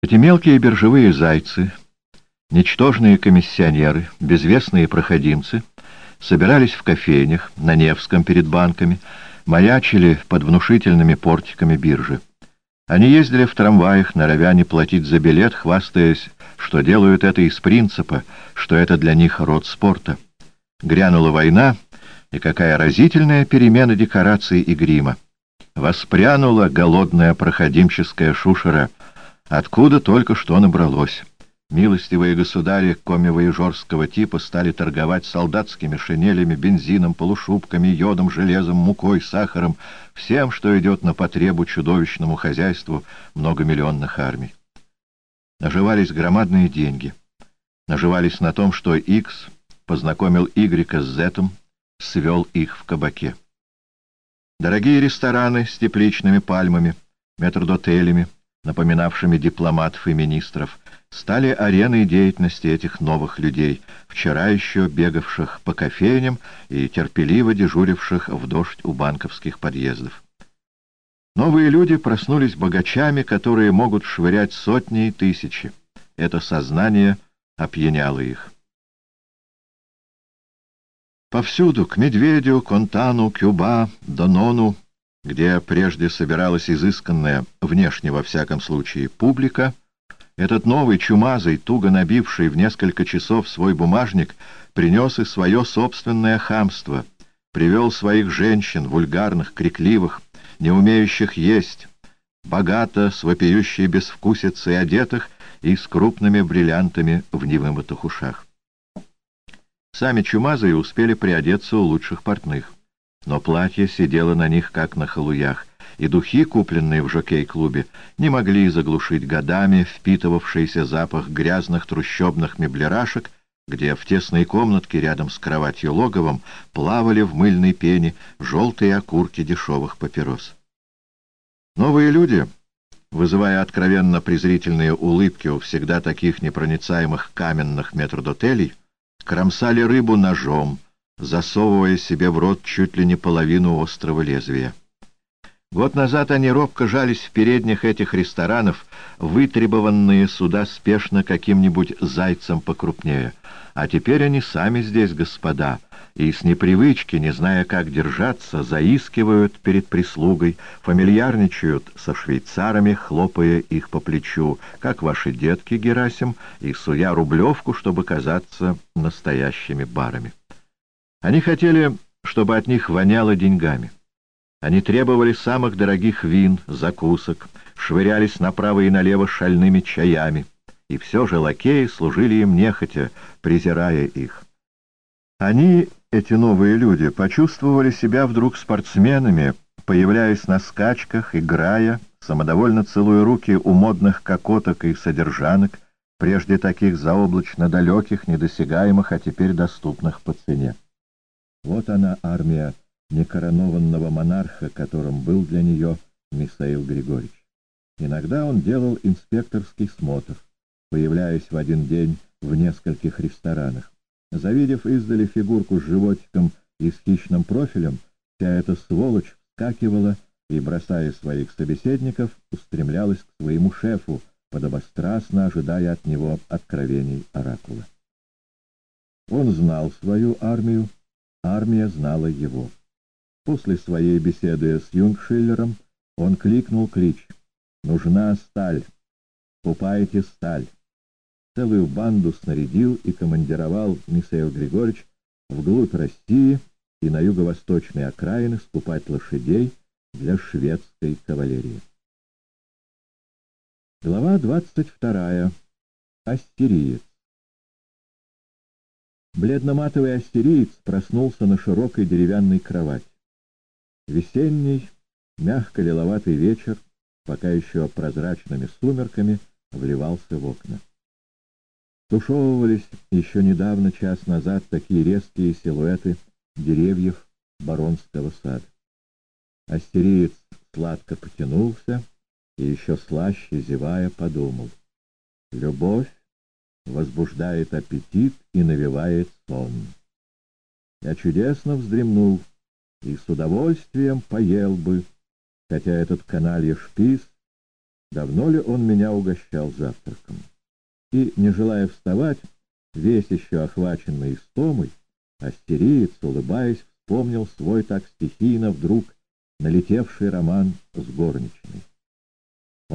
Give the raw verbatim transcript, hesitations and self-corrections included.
Эти мелкие биржевые зайцы, ничтожные комиссионеры, безвестные проходимцы, собирались в кофейнях, на Невском перед банками, маячили под внушительными портиками биржи. Они ездили в трамваях, норовя не платить за билет, хвастаясь, что делают это из принципа, что это для них род спорта. Грянула война, и какая разительная перемена декораций и грима. Воспрянула голодная проходимческая шушера, откуда только что набралось. Милостивые государи коми-вояжерского типа стали торговать солдатскими шинелями, бензином, полушубками, йодом, железом, мукой, сахаром, всем, что идет на потребу чудовищному хозяйству многомиллионных армий. Наживались громадные деньги. Наживались на том, что Икс познакомил Игрека с Зетом, свел их в кабаке. Дорогие рестораны с тепличными пальмами, метрдотелями, напоминавшими дипломатов и министров, стали ареной деятельности этих новых людей, вчера еще бегавших по кофейням и терпеливо дежуривших в дождь у банковских подъездов. Новые люди проснулись богачами, которые могут швырять сотни и тысячи. Это сознание опьяняло их. Повсюду, к Медведю, Контану, Кюба, Донону, где прежде собиралась изысканная, внешне во всяком случае, публика, этот новый, чумазый, туго набивший в несколько часов свой бумажник, принес и свое собственное хамство, привел своих женщин, вульгарных, крикливых, не умеющих есть, богато, с вопиющей безвкусицей одетых и с крупными бриллиантами в невымытых ушах. Сами чумазые успели приодеться у лучших портных, но платье сидело на них, как на халуях, и духи, купленные в жокей-клубе, не могли заглушить годами впитывавшийся запах грязных трущобных меблерашек, где в тесной комнатке рядом с кроватью-логовом плавали в мыльной пене желтые окурки дешевых папирос. Новые люди, вызывая откровенно презрительные улыбки у всегда таких непроницаемых каменных метрдотелей, кромсали рыбу ножом, засовывая себе в рот чуть ли не половину острого лезвия. Год назад они робко жались в передних этих ресторанов, вытребованные сюда спешно каким-нибудь зайцем покрупнее. А теперь они сами здесь господа, и с непривычки, не зная, как держаться, заискивают перед прислугой, фамильярничают со швейцарами, хлопая их по плечу, как ваши детки, Герасим, и суя рублевку, чтобы казаться настоящими барами. Они хотели, чтобы от них воняло деньгами. Они требовали самых дорогих вин, закусок, швырялись направо и налево шальными чаями, и все же лакеи служили им нехотя, презирая их. Они, эти новые люди, почувствовали себя вдруг спортсменами, появляясь на скачках, играя, самодовольно целуя руки у модных кокоток и содержанок, прежде таких заоблачно далеких, недосягаемых, а теперь доступных по цене. Вот она, армия некоронованного монарха, которым был для нее Михаил Григорьевич. Иногда он делал инспекторский смотр, появляясь в один день в нескольких ресторанах. Завидев издали фигурку с животиком и с хищным профилем, вся эта сволочь вскакивала и, бросая своих собеседников, устремлялась к своему шефу, подобострастно ожидая от него откровений оракула. Он знал свою армию, армия знала его. После своей беседы с Юнгшиллером он кликнул клич: «Нужна сталь! Купайте сталь!» Целую банду снарядил и командировал Михаил Григорьевич вглубь России и на юго-восточные окраины скупать лошадей для шведской кавалерии. Глава двадцать вторая. Ассириец. Бледно-матовый ассириец проснулся на широкой деревянной кровати. Весенний, мягко-лиловатый вечер, пока еще прозрачными сумерками, вливался в окна. Тушевывались еще недавно, час назад, такие резкие силуэты деревьев баронского сада. Ассириец сладко потянулся и еще слаще, зевая, подумал: любовь возбуждает аппетит и навевает сон. Я чудесно вздремнул и с удовольствием поел бы, хотя этот каналья шпиц давно ли он меня угощал завтраком. И, не желая вставать, весь еще охваченный истомой, ассириец, улыбаясь, вспомнил свой так стихийно вдруг налетевший роман с горничной.